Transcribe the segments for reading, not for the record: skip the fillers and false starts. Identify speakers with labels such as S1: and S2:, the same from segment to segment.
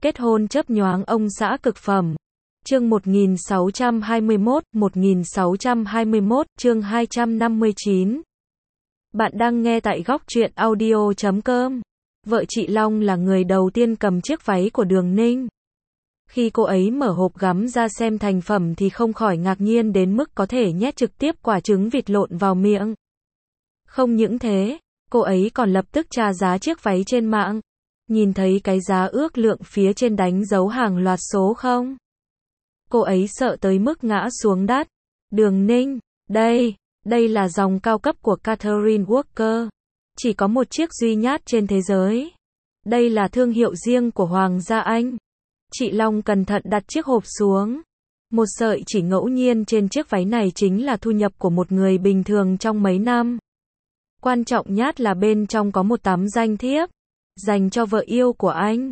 S1: Kết hôn chớp nhoáng ông xã cực phẩm. Chương 1621, chương 259. Bạn đang nghe tại góc truyện audio.com. Vợ chị Long là người đầu tiên cầm chiếc váy của Đường Ninh. Khi cô ấy mở hộp gắm ra xem thành phẩm thì không khỏi ngạc nhiên đến mức có thể nhét trực tiếp quả trứng vịt lộn vào miệng. Không những thế, cô ấy còn lập tức tra giá chiếc váy trên mạng. Nhìn thấy cái giá ước lượng phía trên đánh dấu hàng loạt số không? Cô ấy sợ tới mức ngã xuống đất. Đường Ninh, đây là dòng cao cấp của Catherine Walker. Chỉ có một chiếc duy nhất trên thế giới. Đây là thương hiệu riêng của Hoàng gia Anh. Chị Long cẩn thận đặt chiếc hộp xuống. Một sợi chỉ ngẫu nhiên trên chiếc váy này chính là thu nhập của một người bình thường trong mấy năm. Quan trọng nhất là bên trong có một tấm danh thiếp dành cho vợ yêu của anh.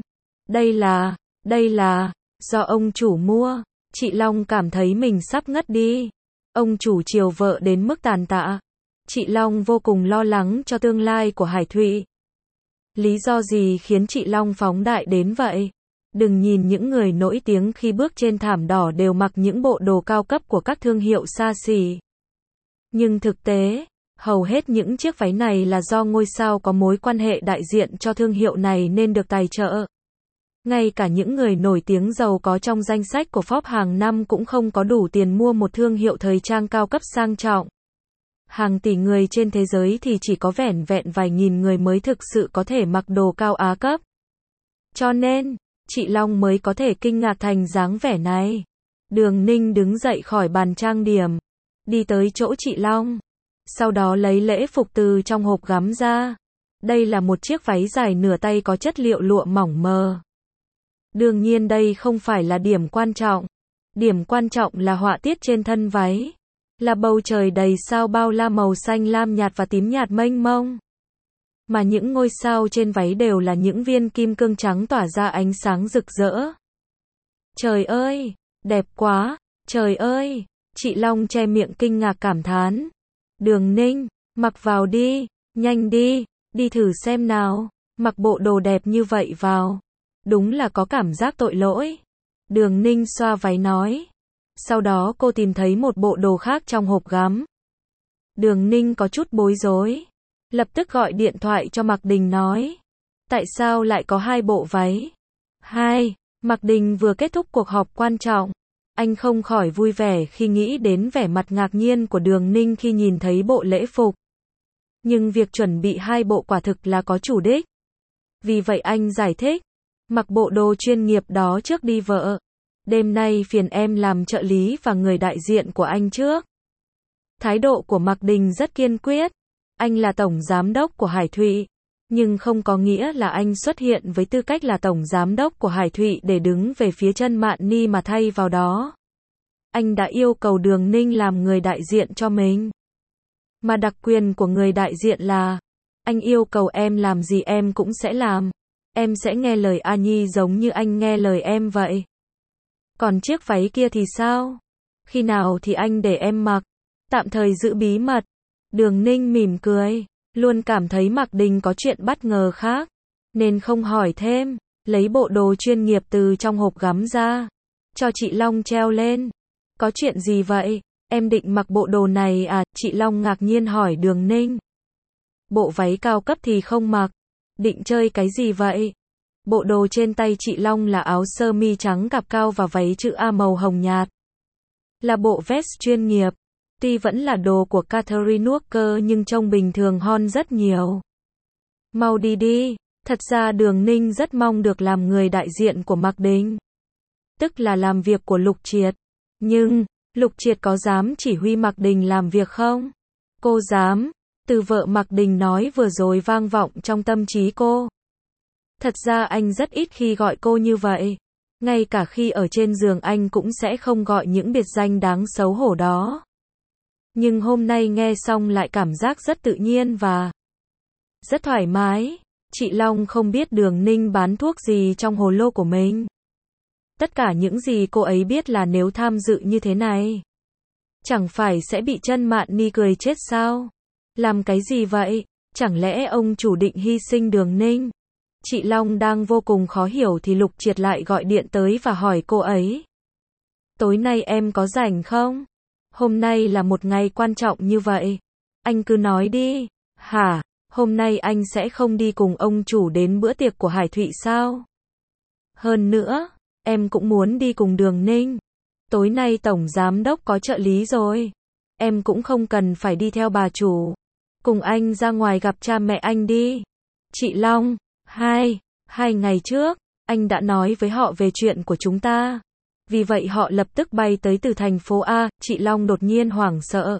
S1: Đây là do ông chủ mua. Chị Long cảm thấy mình sắp ngất đi. Ông chủ chiều vợ đến mức tàn tạ. Chị Long vô cùng lo lắng cho tương lai của Hải Thụy. Lý do gì khiến chị Long phóng đại đến vậy? Đừng nhìn những người nổi tiếng khi bước trên thảm đỏ đều mặc những bộ đồ cao cấp của các thương hiệu xa xỉ. Nhưng thực tế, hầu hết những chiếc váy này là do ngôi sao có mối quan hệ đại diện cho thương hiệu này nên được tài trợ. Ngay cả những người nổi tiếng giàu có trong danh sách của Forbes hàng năm cũng không có đủ tiền mua một thương hiệu thời trang cao cấp sang trọng. Hàng tỷ người trên thế giới thì chỉ có vẻn vẹn vài nghìn người mới thực sự có thể mặc đồ cao Á cấp. Cho nên, chị Long mới có thể kinh ngạc thành dáng vẻ này. Đường Ninh đứng dậy khỏi bàn trang điểm, đi tới chỗ chị Long. Sau đó lấy lễ phục từ trong hộp gắm ra. Đây là một chiếc váy dài nửa tay có chất liệu lụa mỏng mờ. Đương nhiên đây không phải là điểm quan trọng. Điểm quan trọng là họa tiết trên thân váy. Là bầu trời đầy sao bao la màu xanh lam nhạt và tím nhạt mênh mông. Mà những ngôi sao trên váy đều là những viên kim cương trắng tỏa ra ánh sáng rực rỡ. Trời ơi, đẹp quá, trời ơi, chị Long che miệng kinh ngạc cảm thán. Đường Ninh, mặc vào đi, nhanh đi, đi thử xem nào, mặc bộ đồ đẹp như vậy vào. Đúng là có cảm giác tội lỗi. Đường Ninh xoa váy nói. Sau đó cô tìm thấy một bộ đồ khác trong hộp gắm. Đường Ninh có chút bối rối. Lập tức gọi điện thoại cho Mạc Đình nói. Tại sao lại có hai bộ váy? Mạc Đình vừa kết thúc cuộc họp quan trọng. Anh không khỏi vui vẻ khi nghĩ đến vẻ mặt ngạc nhiên của Đường Ninh khi nhìn thấy bộ lễ phục. Nhưng việc chuẩn bị hai bộ quả thực là có chủ đích. Vì vậy anh giải thích. Mặc bộ đồ chuyên nghiệp đó trước đi vợ. Đêm nay phiền em làm trợ lý và người đại diện của anh trước. Thái độ của Mạc Đình rất kiên quyết. Anh là tổng giám đốc của Hải Thụy. Nhưng không có nghĩa là anh xuất hiện với tư cách là tổng giám đốc của Hải Thụy để đứng về phía chân Mạn Ni mà thay vào đó. Anh đã yêu cầu Đường Ninh làm người đại diện cho mình. Mà đặc quyền của người đại diện là, anh yêu cầu em làm gì em cũng sẽ làm. Em sẽ nghe lời A Nhi giống như anh nghe lời em vậy. Còn chiếc váy kia thì sao? Khi nào thì anh để em mặc? Tạm thời giữ bí mật. Đường Ninh mỉm cười. Luôn cảm thấy Mạc Đình có chuyện bất ngờ khác. Nên không hỏi thêm. Lấy bộ đồ chuyên nghiệp từ trong hộp gắm ra. Cho chị Long treo lên. Có chuyện gì vậy? Em định mặc bộ đồ này à? Chị Long ngạc nhiên hỏi Đường Ninh. Bộ váy cao cấp thì không mặc. Định chơi cái gì vậy? Bộ đồ trên tay chị Long là áo sơ mi trắng cạp cao và váy chữ A màu hồng nhạt. Là bộ vest chuyên nghiệp. Tuy vẫn là đồ của Catherine Walker nhưng trông bình thường hơn rất nhiều. Mau đi đi. Thật ra Đường Ninh rất mong được làm người đại diện của Mạc Đình. Tức là làm việc của Lục Triệt. Nhưng, Lục Triệt có dám chỉ huy Mạc Đình làm việc không? Cô dám. Từ vợ Mạc Đình nói vừa rồi vang vọng trong tâm trí cô. Thật ra anh rất ít khi gọi cô như vậy. Ngay cả khi ở trên giường anh cũng sẽ không gọi những biệt danh đáng xấu hổ đó. Nhưng hôm nay nghe xong lại cảm giác rất tự nhiên và rất thoải mái. Chị Long không biết Đường Ninh bán thuốc gì trong hồ lô của mình. Tất cả những gì cô ấy biết là nếu tham dự như thế này, chẳng phải sẽ bị chân Mạn Ni cười chết sao? Làm cái gì vậy? Chẳng lẽ ông chủ định hy sinh Đường Ninh? Chị Long đang vô cùng khó hiểu thì Lục Triệt lại gọi điện tới và hỏi cô ấy. Tối nay em có rảnh không? Hôm nay là một ngày quan trọng như vậy. Anh cứ nói đi. Hả? Hôm nay anh sẽ không đi cùng ông chủ đến bữa tiệc của Hải Thụy sao? Hơn nữa, em cũng muốn đi cùng Đường Ninh. Tối nay tổng giám đốc có trợ lý rồi. Em cũng không cần phải đi theo bà chủ. Cùng anh ra ngoài gặp cha mẹ anh đi. Chị Long, hai ngày trước, anh đã nói với họ về chuyện của chúng ta. Vì vậy họ lập tức bay tới từ thành phố A. Chị Long đột nhiên hoảng sợ.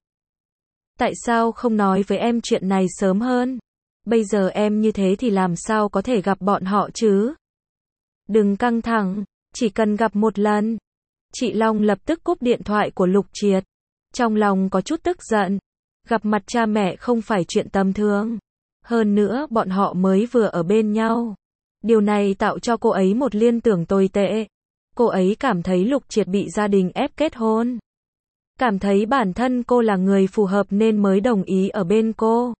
S1: Tại sao không nói với em chuyện này sớm hơn? Bây giờ em như thế thì làm sao có thể gặp bọn họ chứ? Đừng căng thẳng, chỉ cần gặp một lần. Chị Long lập tức cúp điện thoại của Lục Triệt. Trong lòng có chút tức giận. Gặp mặt cha mẹ không phải chuyện tầm thường. Hơn nữa bọn họ mới vừa ở bên nhau. Điều này tạo cho cô ấy một liên tưởng tồi tệ. Cô ấy cảm thấy Lục Triệt bị gia đình ép kết hôn. Cảm thấy bản thân cô là người phù hợp nên mới đồng ý ở bên cô.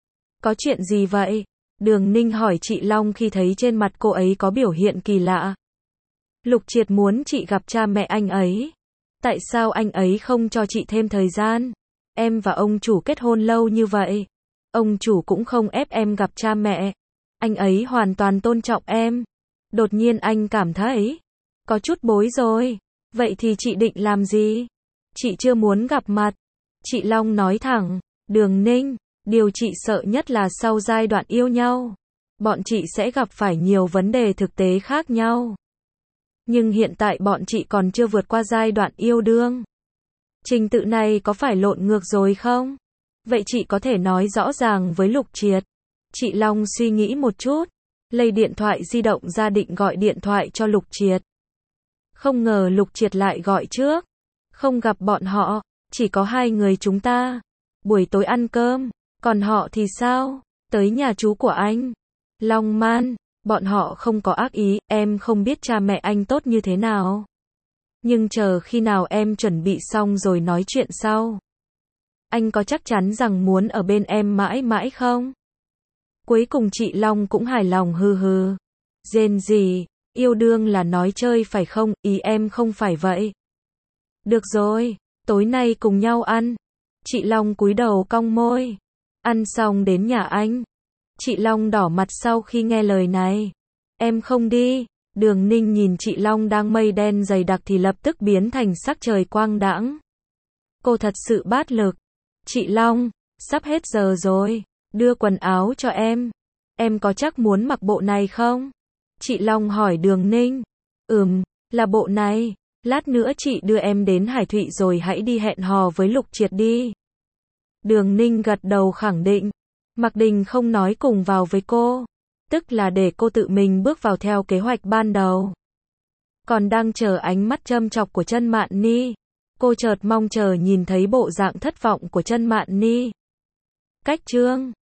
S1: Có chuyện gì vậy? Đường Ninh hỏi chị Long khi thấy trên mặt cô ấy có biểu hiện kỳ lạ. Lục Triệt muốn chị gặp cha mẹ anh ấy. Tại sao anh ấy không cho chị thêm thời gian? Em và ông chủ kết hôn lâu như vậy. Ông chủ cũng không ép em gặp cha mẹ. Anh ấy hoàn toàn tôn trọng em. Đột nhiên anh cảm thấy có chút bối rối. Vậy thì chị định làm gì? Chị chưa muốn gặp mặt. Chị Long nói thẳng. Đường Ninh, điều chị sợ nhất là sau giai đoạn yêu nhau, bọn chị sẽ gặp phải nhiều vấn đề thực tế khác nhau. Nhưng hiện tại bọn chị còn chưa vượt qua giai đoạn yêu đương. Trình tự này có phải lộn ngược rồi không? Vậy chị có thể nói rõ ràng với Lục Triệt. Chị Long suy nghĩ một chút, lấy điện thoại di động ra định gọi điện thoại cho Lục Triệt. Không ngờ Lục Triệt lại gọi trước. Không gặp bọn họ, chỉ có hai người chúng ta. Buổi tối ăn cơm, còn họ thì sao? Tới nhà chú của anh. Long Man, bọn họ không có ác ý, em không biết cha mẹ anh tốt như thế nào. Nhưng chờ khi nào em chuẩn bị xong rồi nói chuyện sau. Anh có chắc chắn rằng muốn ở bên em mãi mãi không? Cuối cùng chị Long cũng hài lòng hừ hừ. Rên gì, yêu đương là nói chơi phải không, ý em không phải vậy. Được rồi, tối nay cùng nhau ăn. Chị Long cúi đầu cong môi. Ăn xong đến nhà anh. Chị Long đỏ mặt sau khi nghe lời này. Em không đi. Đường Ninh nhìn chị Long đang mây đen dày đặc thì lập tức biến thành sắc trời quang đãng. Cô thật sự bát lực. Chị Long, sắp hết giờ rồi. Đưa quần áo cho em. Em có chắc muốn mặc bộ này không? Chị Long hỏi Đường Ninh. Là bộ này. Lát nữa chị đưa em đến Hải Thụy rồi hãy đi hẹn hò với Lục Triệt đi. Đường Ninh gật đầu khẳng định. Mạc Đình không nói cùng vào với cô. Tức là để cô tự mình bước vào theo kế hoạch ban đầu. Còn đang chờ ánh mắt châm chọc của Chân Mạn Ni. Cô chợt mong chờ nhìn thấy bộ dạng thất vọng của Chân Mạn Ni. Cách chương